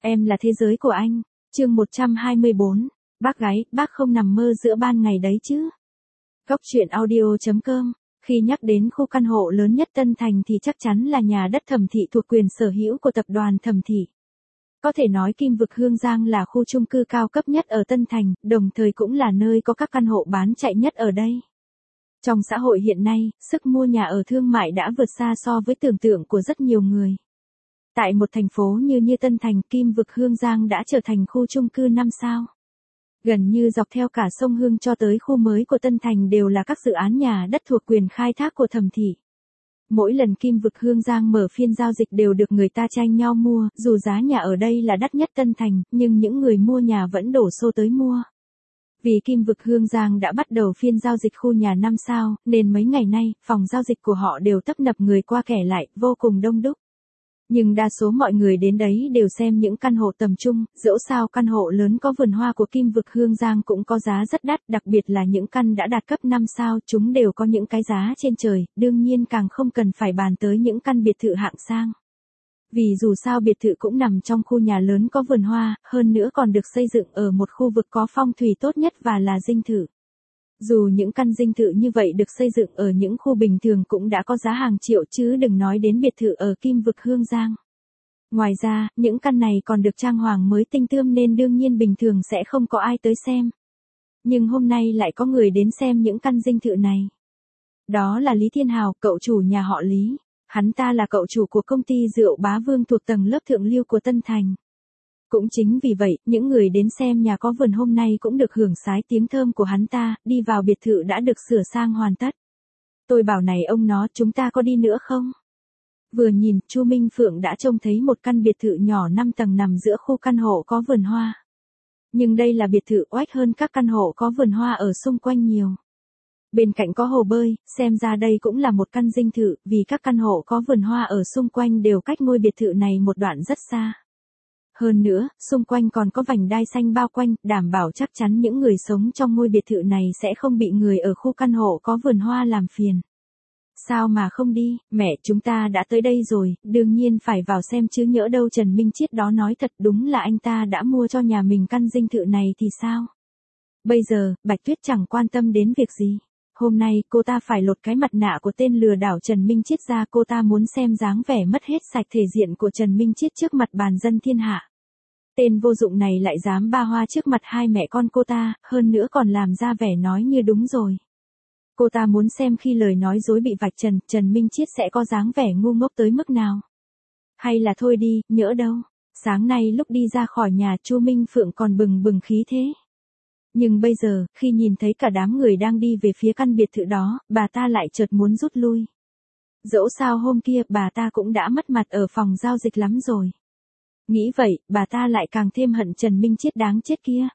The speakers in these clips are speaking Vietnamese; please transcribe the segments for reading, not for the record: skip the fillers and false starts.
Em là thế giới của anh. Chương 124. Bác gái, bác không nằm mơ giữa ban ngày đấy chứ. Góc truyện audio.com. Khi nhắc đến khu căn hộ lớn nhất Tân Thành thì chắc chắn là nhà đất Thẩm Thị thuộc quyền sở hữu của tập đoàn Thẩm Thị. Có thể nói Kim Vực Hương Giang là khu chung cư cao cấp nhất ở Tân Thành, đồng thời cũng là nơi có các căn hộ bán chạy nhất ở đây. Trong xã hội hiện nay, sức mua nhà ở thương mại đã vượt xa so với tưởng tượng của rất nhiều người. Tại một thành phố như Tân Thành, Kim Vực Hương Giang đã trở thành khu chung cư 5 sao. Gần như dọc theo cả sông Hương cho tới khu mới của Tân Thành đều là các dự án nhà đất thuộc quyền khai thác của Thẩm Thị. Mỗi lần Kim Vực Hương Giang mở phiên giao dịch đều được người ta tranh nhau mua, dù giá nhà ở đây là đắt nhất Tân Thành, nhưng những người mua nhà vẫn đổ xô tới mua. Vì Kim Vực Hương Giang đã bắt đầu phiên giao dịch khu nhà 5 sao, nên mấy ngày nay, phòng giao dịch của họ đều tấp nập người qua kẻ lại, vô cùng đông đúc. Nhưng đa số mọi người đến đấy đều xem những căn hộ tầm trung, dẫu sao căn hộ lớn có vườn hoa của Kim Vực Hương Giang cũng có giá rất đắt, đặc biệt là những căn đã đạt cấp 5 sao, chúng đều có những cái giá trên trời, đương nhiên càng không cần phải bàn tới những căn biệt thự hạng sang. Vì dù sao biệt thự cũng nằm trong khu nhà lớn có vườn hoa, hơn nữa còn được xây dựng ở một khu vực có phong thủy tốt nhất và là dinh thự. Dù những căn dinh thự như vậy được xây dựng ở những khu bình thường cũng đã có giá hàng triệu chứ đừng nói đến biệt thự ở Kim Vực Hương Giang. Ngoài ra, những căn này còn được trang hoàng mới tinh tươm nên đương nhiên bình thường sẽ không có ai tới xem. Nhưng hôm nay lại có người đến xem những căn dinh thự này. Đó là Lý Thiên Hào, cậu chủ nhà họ Lý. Hắn ta là cậu chủ của công ty rượu Bá Vương thuộc tầng lớp thượng lưu của Tân Thành. Cũng chính vì vậy, những người đến xem nhà có vườn hôm nay cũng được hưởng sái tiếng thơm của hắn ta, đi vào biệt thự đã được sửa sang hoàn tất. Tôi bảo này ông nó, chúng ta có đi nữa không? Vừa nhìn, Chu Minh Phượng đã trông thấy một căn biệt thự nhỏ 5 tầng nằm giữa khu căn hộ có vườn hoa. Nhưng đây là biệt thự oách hơn các căn hộ có vườn hoa ở xung quanh nhiều. Bên cạnh có hồ bơi, xem ra đây cũng là một căn dinh thự, vì các căn hộ có vườn hoa ở xung quanh đều cách ngôi biệt thự này một đoạn rất xa. Hơn nữa, xung quanh còn có vành đai xanh bao quanh, đảm bảo chắc chắn những người sống trong ngôi biệt thự này sẽ không bị người ở khu căn hộ có vườn hoa làm phiền. Sao mà không đi, mẹ chúng ta đã tới đây rồi, đương nhiên phải vào xem chứ nhỡ đâu Trần Minh Chiết đó nói thật đúng là anh ta đã mua cho nhà mình căn dinh thự này thì sao? Bây giờ, Bạch Tuyết chẳng quan tâm đến việc gì. Hôm nay cô ta phải lột cái mặt nạ của tên lừa đảo Trần Minh Chiết ra, cô ta muốn xem dáng vẻ mất hết sạch thể diện của Trần Minh Chiết trước mặt bàn dân thiên hạ. Tên vô dụng này lại dám ba hoa trước mặt hai mẹ con cô ta, hơn nữa còn làm ra vẻ nói như đúng rồi. Cô ta muốn xem khi lời nói dối bị vạch trần, Trần Minh Chiết sẽ có dáng vẻ ngu ngốc tới mức nào. Hay là thôi đi, nhỡ đâu. Sáng nay lúc đi ra khỏi nhà Chu Minh Phượng còn bừng bừng khí thế. Nhưng bây giờ, khi nhìn thấy cả đám người đang đi về phía căn biệt thự đó, bà ta lại chợt muốn rút lui. Dẫu sao hôm kia bà ta cũng đã mất mặt ở phòng giao dịch lắm rồi. Nghĩ vậy, bà ta lại càng thêm hận Trần Minh Chiết đáng chết kia.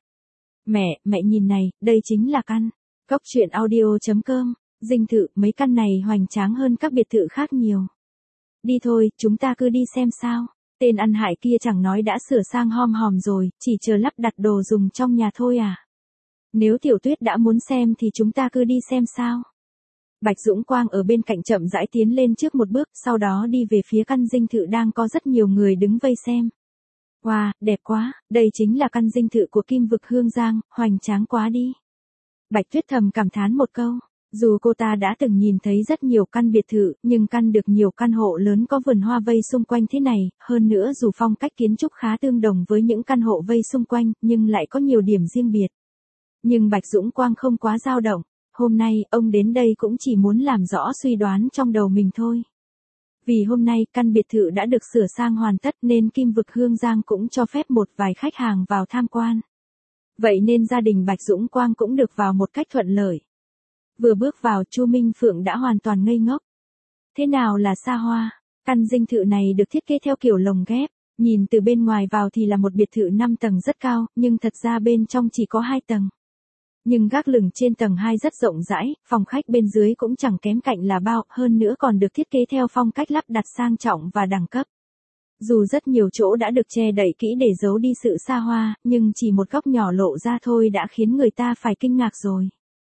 Mẹ nhìn này, đây chính là căn. Góc truyện audio.com, dinh thự, mấy căn này hoành tráng hơn các biệt thự khác nhiều. Đi thôi, chúng ta cứ đi xem sao. Tên ăn hại kia chẳng nói đã sửa sang hom hòm rồi, chỉ chờ lắp đặt đồ dùng trong nhà thôi à. Nếu Tiểu Tuyết đã muốn xem thì chúng ta cứ đi xem sao. Bạch Dũng Quang ở bên cạnh chậm rãi tiến lên trước một bước, sau đó đi về phía căn dinh thự đang có rất nhiều người đứng vây xem. Wow, đẹp quá, đây chính là căn dinh thự của Kim Vực Hương Giang, hoành tráng quá đi. Bạch Tuyết thầm cảm thán một câu, dù cô ta đã từng nhìn thấy rất nhiều căn biệt thự, nhưng căn được nhiều căn hộ lớn có vườn hoa vây xung quanh thế này, hơn nữa dù phong cách kiến trúc khá tương đồng với những căn hộ vây xung quanh, nhưng lại có nhiều điểm riêng biệt. Nhưng Bạch Dũng Quang không quá dao động, hôm nay ông đến đây cũng chỉ muốn làm rõ suy đoán trong đầu mình thôi. Vì hôm nay căn biệt thự đã được sửa sang hoàn tất nên Kim Vực Hương Giang cũng cho phép một vài khách hàng vào tham quan. Vậy nên gia đình Bạch Dũng Quang cũng được vào một cách thuận lợi. Vừa bước vào Chu Minh Phượng đã hoàn toàn ngây ngốc. Thế nào là xa hoa? Căn dinh thự này được thiết kế theo kiểu lồng ghép. Nhìn từ bên ngoài vào thì là một biệt thự 5 tầng rất cao, nhưng thật ra bên trong chỉ có 2 tầng. Nhưng gác lửng trên tầng 2 rất rộng rãi, phòng khách bên dưới cũng chẳng kém cạnh là bao, hơn nữa còn được thiết kế theo phong cách lắp đặt sang trọng và đẳng cấp. Dù rất nhiều chỗ đã được che đậy kỹ để giấu đi sự xa hoa, nhưng chỉ một góc nhỏ lộ ra thôi đã khiến người ta phải kinh ngạc rồi.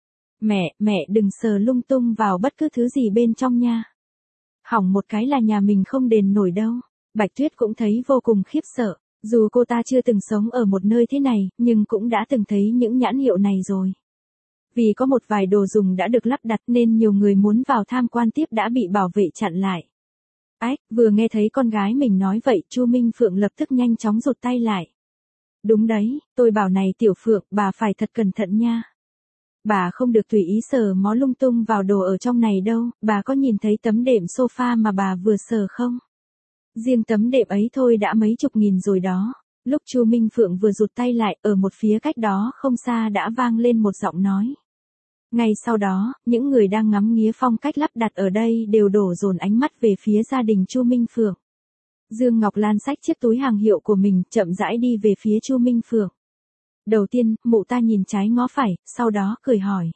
Mẹ đừng sờ lung tung vào bất cứ thứ gì bên trong nha. Hỏng một cái là nhà mình không đền nổi đâu. Bạch Tuyết cũng thấy vô cùng khiếp sợ. Dù cô ta chưa từng sống ở một nơi thế này, nhưng cũng đã từng thấy những nhãn hiệu này rồi. Vì có một vài đồ dùng đã được lắp đặt nên nhiều người muốn vào tham quan tiếp đã bị bảo vệ chặn lại. Ách, vừa nghe thấy con gái mình nói vậy, Chu Minh Phượng lập tức nhanh chóng rụt tay lại. Đúng đấy, tôi bảo này Tiểu Phượng, bà phải thật cẩn thận nha. Bà không được tùy ý sờ mó lung tung vào đồ ở trong này đâu, bà có nhìn thấy tấm đệm sofa mà bà vừa sờ không? Riêng tấm đệm ấy thôi đã mấy chục nghìn rồi đó. Lúc Chu Minh Phượng vừa rụt tay lại, ở một phía cách đó không xa đã vang lên một giọng nói. Ngay sau đó, những người đang ngắm nghía phong cách lắp đặt ở đây đều đổ dồn ánh mắt về phía gia đình Chu Minh Phượng. Dương Ngọc Lan xách chiếc túi hàng hiệu của mình, chậm rãi đi về phía Chu Minh Phượng. Đầu tiên, mụ ta nhìn trái ngó phải, sau đó cười hỏi.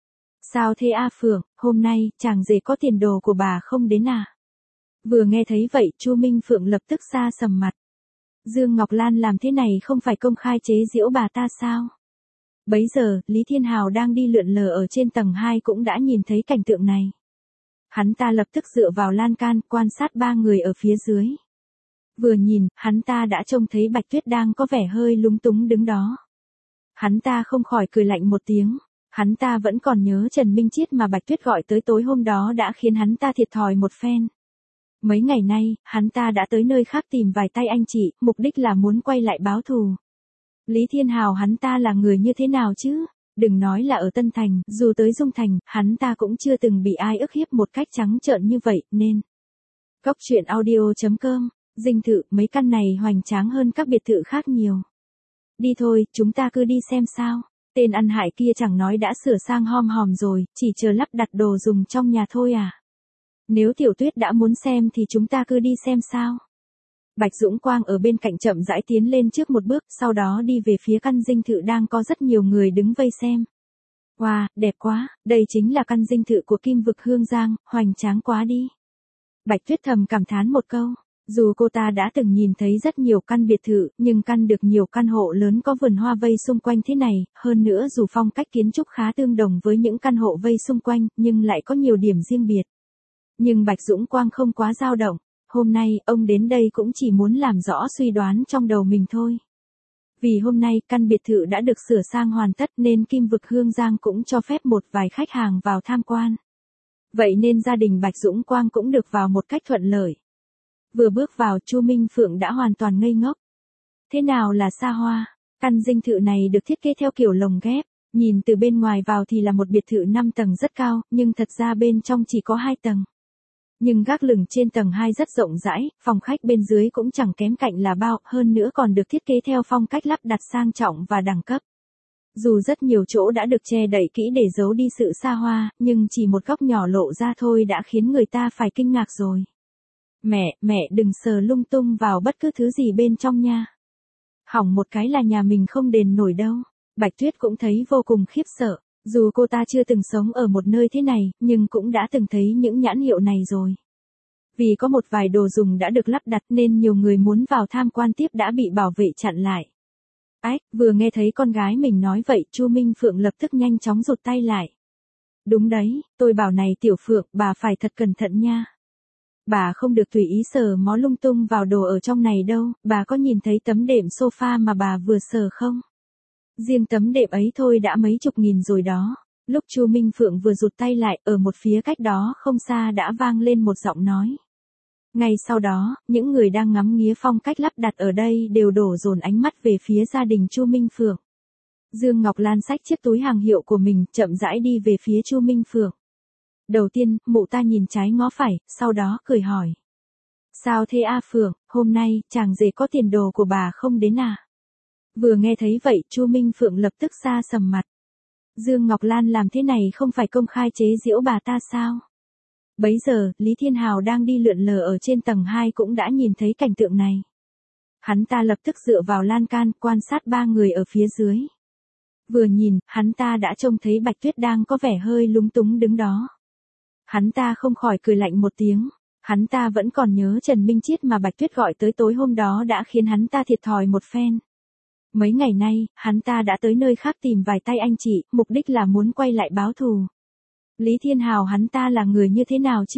Sao thế A Phượng, hôm nay, chàng rể có tiền đồ của bà không đến à? Vừa nghe thấy vậy, Chu Minh Phượng lập tức xa sầm mặt. Dương Ngọc Lan làm thế này không phải công khai chế giễu bà ta sao? Bấy giờ, Lý Thiên Hào đang đi lượn lờ ở trên tầng 2 cũng đã nhìn thấy cảnh tượng này. Hắn ta lập tức dựa vào lan can, quan sát ba người ở phía dưới. Vừa nhìn, hắn ta đã trông thấy Bạch Tuyết đang có vẻ hơi lúng túng đứng đó. Hắn ta không khỏi cười lạnh một tiếng. Hắn ta vẫn còn nhớ Trần Minh Chiết mà Bạch Tuyết gọi tới tối hôm đó đã khiến hắn ta thiệt thòi một phen. Mấy ngày nay, hắn ta đã tới nơi khác tìm vài tay anh chị, mục đích là muốn quay lại báo thù. Lý Thiên Hào hắn ta là người như thế nào chứ? Đừng nói là ở Tân Thành, dù tới Dung Thành, hắn ta cũng chưa từng bị ai ức hiếp một cách trắng trợn như vậy, nên. Cốc truyện audio.com, dinh thự, mấy căn này hoành tráng hơn các biệt thự khác nhiều. Đi thôi, chúng ta cứ đi xem sao. Tên ăn hại kia chẳng nói đã sửa sang hom hòm rồi, chỉ chờ lắp đặt đồ dùng trong nhà thôi à. Nếu Tiểu Tuyết đã muốn xem thì chúng ta cứ đi xem sao. Bạch Dũng Quang ở bên cạnh chậm rãi tiến lên trước một bước, sau đó đi về phía căn dinh thự đang có rất nhiều người đứng vây xem. Wow, đẹp quá, đây chính là căn dinh thự của Kim Vực Hương Giang, hoành tráng quá đi. Bạch Tuyết thầm cảm thán một câu. Dù cô ta đã từng nhìn thấy rất nhiều căn biệt thự, nhưng căn được nhiều căn hộ lớn có vườn hoa vây xung quanh thế này, hơn nữa dù phong cách kiến trúc khá tương đồng với những căn hộ vây xung quanh, nhưng lại có nhiều điểm riêng biệt. Nhưng Bạch Dũng Quang không quá dao động. Hôm nay, ông đến đây cũng chỉ muốn làm rõ suy đoán trong đầu mình thôi. Vì hôm nay, căn biệt thự đã được sửa sang hoàn tất nên Kim Vực Hương Giang cũng cho phép một vài khách hàng vào tham quan. Vậy nên gia đình Bạch Dũng Quang cũng được vào một cách thuận lợi. Vừa bước vào, Chu Minh Phượng đã hoàn toàn ngây ngốc. Thế nào là xa hoa? Căn dinh thự này được thiết kế theo kiểu lồng ghép. Nhìn từ bên ngoài vào thì là một biệt thự 5 tầng rất cao, nhưng thật ra bên trong chỉ có 2 tầng. Nhưng gác lửng trên tầng 2 rất rộng rãi, phòng khách bên dưới cũng chẳng kém cạnh là bao, hơn nữa còn được thiết kế theo phong cách lắp đặt sang trọng và đẳng cấp. Dù rất nhiều chỗ đã được che đậy kỹ để giấu đi sự xa hoa, nhưng chỉ một góc nhỏ lộ ra thôi đã khiến người ta phải kinh ngạc rồi. Mẹ đừng sờ lung tung vào bất cứ thứ gì bên trong nha. Hỏng một cái là nhà mình không đền nổi đâu. Bạch Tuyết cũng thấy vô cùng khiếp sợ. Dù cô ta chưa từng sống ở một nơi thế này, nhưng cũng đã từng thấy những nhãn hiệu này rồi. Vì có một vài đồ dùng đã được lắp đặt nên nhiều người muốn vào tham quan tiếp đã bị bảo vệ chặn lại. Ách, vừa nghe thấy con gái mình nói vậy, Chu Minh Phượng lập tức nhanh chóng rụt tay lại. Đúng đấy, tôi bảo này Tiểu Phượng, bà phải thật cẩn thận nha. Bà không được tùy ý sờ mó lung tung vào đồ ở trong này đâu, bà có nhìn thấy tấm đệm sofa mà bà vừa sờ không? Riêng tấm đệm ấy thôi đã mấy chục nghìn rồi đó. Lúc Chu Minh Phượng vừa rụt tay lại, ở một phía cách đó không xa đã vang lên một giọng nói. Ngay sau đó, những người đang ngắm nghía phong cách lắp đặt ở đây đều đổ dồn ánh mắt về phía gia đình Chu Minh Phượng. Dương Ngọc Lan xách chiếc túi hàng hiệu của mình, chậm rãi đi về phía Chu Minh Phượng. Đầu tiên, mụ ta nhìn trái ngó phải, sau đó cười hỏi. Sao thế A Phượng, hôm nay, chàng rể có tiền đồ của bà không đến à? Vừa nghe thấy vậy, Chu Minh Phượng lập tức xa sầm mặt. Dương Ngọc Lan làm thế này không phải công khai chế giễu bà ta sao? Bấy giờ, Lý Thiên Hào đang đi lượn lờ ở trên tầng 2 cũng đã nhìn thấy cảnh tượng này. Hắn ta lập tức dựa vào lan can, quan sát ba người ở phía dưới. Vừa nhìn, hắn ta đã trông thấy Bạch Tuyết đang có vẻ hơi lúng túng đứng đó. Hắn ta không khỏi cười lạnh một tiếng. Hắn ta vẫn còn nhớ Trần Minh Chiết mà Bạch Tuyết gọi tới tối hôm đó đã khiến hắn ta thiệt thòi một phen. Mấy ngày nay, hắn ta đã tới nơi khác tìm vài tay anh chị, mục đích là muốn quay lại báo thù. Lý Thiên Hào hắn ta là người như thế nào chứ?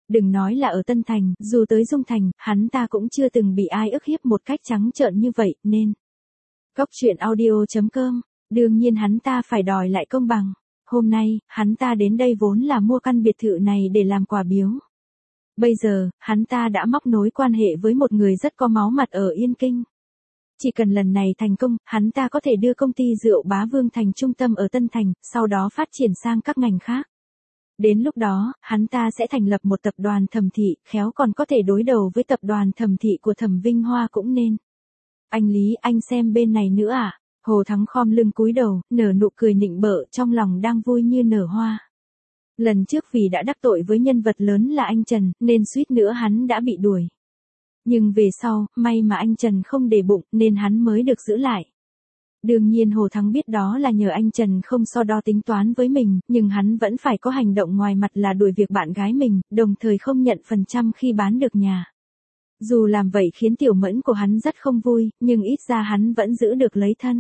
Đừng nói là ở Tân Thành, dù tới Dung Thành, hắn ta cũng chưa từng bị ai ức hiếp một cách trắng trợn như vậy, nên. Góc truyện audio.com, đương nhiên hắn ta phải đòi lại công bằng. Hôm nay, hắn ta đến đây vốn là mua căn biệt thự này để làm quà biếu. Bây giờ, hắn ta đã móc nối quan hệ với một người rất có máu mặt ở Yên Kinh. Chỉ cần lần này thành công, hắn ta có thể đưa công ty rượu Bá Vương thành trung tâm ở Tân Thành, sau đó phát triển sang các ngành khác. Đến lúc đó, hắn ta sẽ thành lập một tập đoàn Thẩm Thị, khéo còn có thể đối đầu với tập đoàn Thẩm Thị của Thẩm Vinh Hoa cũng nên. Anh Lý, anh xem bên này nữa à? Hồ Thắng khom lưng cúi đầu, nở nụ cười nịnh bợ, trong lòng đang vui như nở hoa. Lần trước vì đã đắc tội với nhân vật lớn là anh Trần, nên suýt nữa hắn đã bị đuổi. Nhưng về sau, may mà anh Trần không để bụng, nên hắn mới được giữ lại. Đương nhiên Hồ Thắng biết đó là nhờ anh Trần không so đo tính toán với mình, nhưng hắn vẫn phải có hành động ngoài mặt là đuổi việc bạn gái mình, đồng thời không nhận phần trăm khi bán được nhà. Dù làm vậy khiến tiểu mẫn của hắn rất không vui, nhưng ít ra hắn vẫn giữ được lấy thân.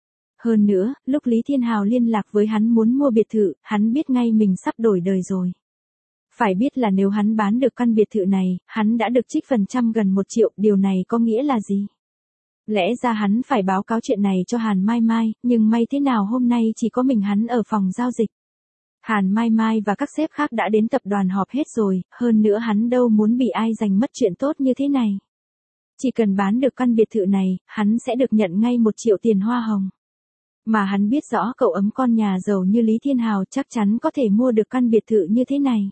Hơn nữa, lúc Lý Thiên Hào liên lạc với hắn muốn mua biệt thự, hắn biết ngay mình sắp đổi đời rồi. Phải biết là nếu hắn bán được căn biệt thự này, hắn đã được trích phần trăm gần 1 triệu, điều này có nghĩa là gì? Lẽ ra hắn phải báo cáo chuyện này cho Hàn Mai Mai, nhưng may thế nào hôm nay chỉ có mình hắn ở phòng giao dịch. Hàn Mai Mai và các sếp khác đã đến tập đoàn họp hết rồi, hơn nữa hắn đâu muốn bị ai giành mất chuyện tốt như thế này. Chỉ cần bán được căn biệt thự này, hắn sẽ được nhận ngay 1 triệu tiền hoa hồng. Mà hắn biết rõ cậu ấm con nhà giàu như Lý Thiên Hào chắc chắn có thể mua được căn biệt thự như thế này.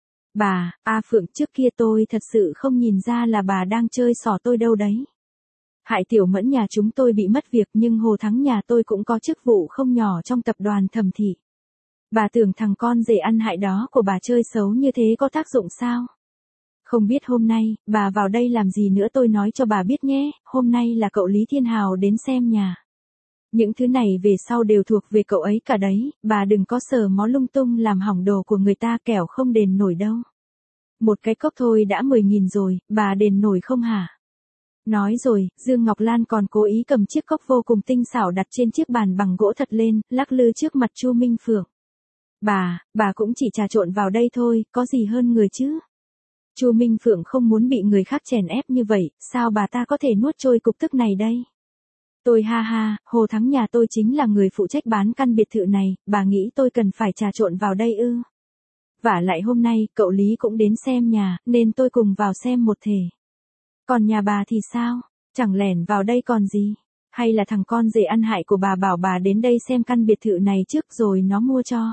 Bà, Phượng, trước kia tôi thật sự không nhìn ra là bà đang chơi xỏ tôi đâu đấy. Hại tiểu mẫn nhà chúng tôi bị mất việc nhưng Hồ Thắng nhà tôi cũng có chức vụ không nhỏ trong tập đoàn Thẩm Thị. Bà tưởng thằng con rể ăn hại đó của bà chơi xấu như thế có tác dụng sao? Không biết hôm nay, bà vào đây làm gì nữa tôi nói cho bà biết nhé, hôm nay là cậu Lý Thiên Hào đến xem nhà. Những thứ này về sau đều thuộc về cậu ấy cả đấy, bà đừng có sờ mó lung tung làm hỏng đồ của người ta kẻo không đền nổi đâu. Một cái cốc thôi đã 10.000 rồi, bà đền nổi không hả? Nói rồi, Dương Ngọc Lan còn cố ý cầm chiếc cốc vô cùng tinh xảo đặt trên chiếc bàn bằng gỗ thật lên, lắc lư trước mặt Chu Minh Phượng. Bà cũng chỉ trà trộn vào đây thôi, có gì hơn người chứ? Chu Minh Phượng không muốn bị người khác chèn ép như vậy, sao bà ta có thể nuốt trôi cục tức này đây? Tôi ha, Hồ Thắng nhà tôi chính là người phụ trách bán căn biệt thự này, bà nghĩ tôi cần phải trà trộn vào đây ư? Vả lại hôm nay, cậu Lý cũng đến xem nhà, nên tôi cùng vào xem một thể. Còn nhà bà thì sao? Chẳng lẻn vào đây còn gì? Hay là thằng con rể ăn hại của bà bảo bà đến đây xem căn biệt thự này trước rồi nó mua cho?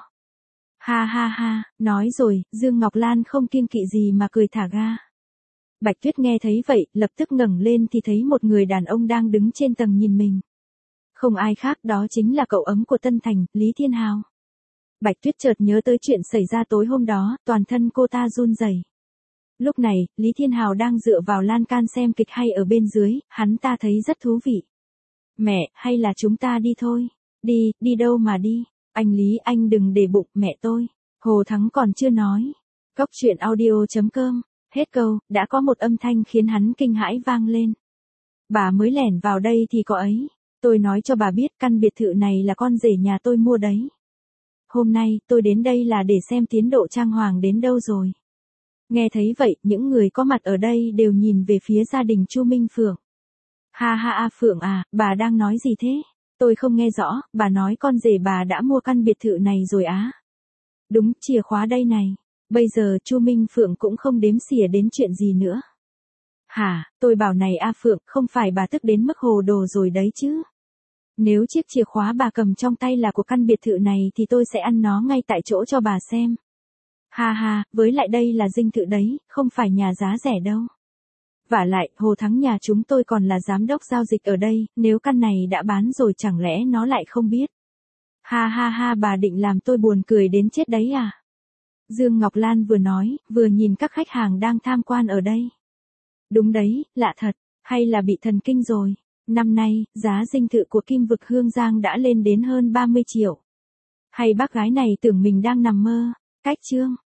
Ha, nói rồi, Dương Ngọc Lan không kiêng kỵ gì mà cười thả ga. Bạch Tuyết nghe thấy vậy, lập tức ngẩng lên thì thấy một người đàn ông đang đứng trên tầng nhìn mình. Không ai khác đó chính là cậu ấm của Tân Thành, Lý Thiên Hào. Bạch Tuyết chợt nhớ tới chuyện xảy ra tối hôm đó, toàn thân cô ta run rẩy. Lúc này, Lý Thiên Hào đang dựa vào lan can xem kịch hay ở bên dưới, hắn ta thấy rất thú vị. Mẹ, hay là chúng ta đi thôi? Đi đâu mà đi? Anh Lý, anh đừng để bụng mẹ tôi. Hồ Thắng còn chưa nói. Góc truyện audio.com. Hết câu, đã có một âm thanh khiến hắn kinh hãi vang lên. Bà mới lẻn vào đây thì có ấy. Tôi nói cho bà biết căn biệt thự này là con rể nhà tôi mua đấy. Hôm nay, tôi đến đây là để xem tiến độ trang hoàng đến đâu rồi. Nghe thấy vậy, những người có mặt ở đây đều nhìn về phía gia đình Chu Minh Phượng. Ha, Phượng à, bà đang nói gì thế? Tôi không nghe rõ, bà nói con rể bà đã mua căn biệt thự này rồi á. Đúng, chìa khóa đây này. Bây giờ Chu Minh Phượng cũng không đếm xỉa đến chuyện gì nữa. Hả, tôi bảo này Phượng, không phải bà tức đến mức hồ đồ rồi đấy chứ. Nếu chiếc chìa khóa bà cầm trong tay là của căn biệt thự này thì tôi sẽ ăn nó ngay tại chỗ cho bà xem. Ha, với lại đây là dinh thự đấy, không phải nhà giá rẻ đâu. Vả lại, Hồ Thắng nhà chúng tôi còn là giám đốc giao dịch ở đây, nếu căn này đã bán rồi chẳng lẽ nó lại không biết. Ha, bà định làm tôi buồn cười đến chết đấy à? Dương Ngọc Lan vừa nói, vừa nhìn các khách hàng đang tham quan ở đây. Đúng đấy, lạ thật, hay là bị thần kinh rồi. Năm nay, giá dinh thự của Kim Vực Hương Giang đã lên đến hơn 30 triệu. Hay bác gái này tưởng mình đang nằm mơ. Cách chương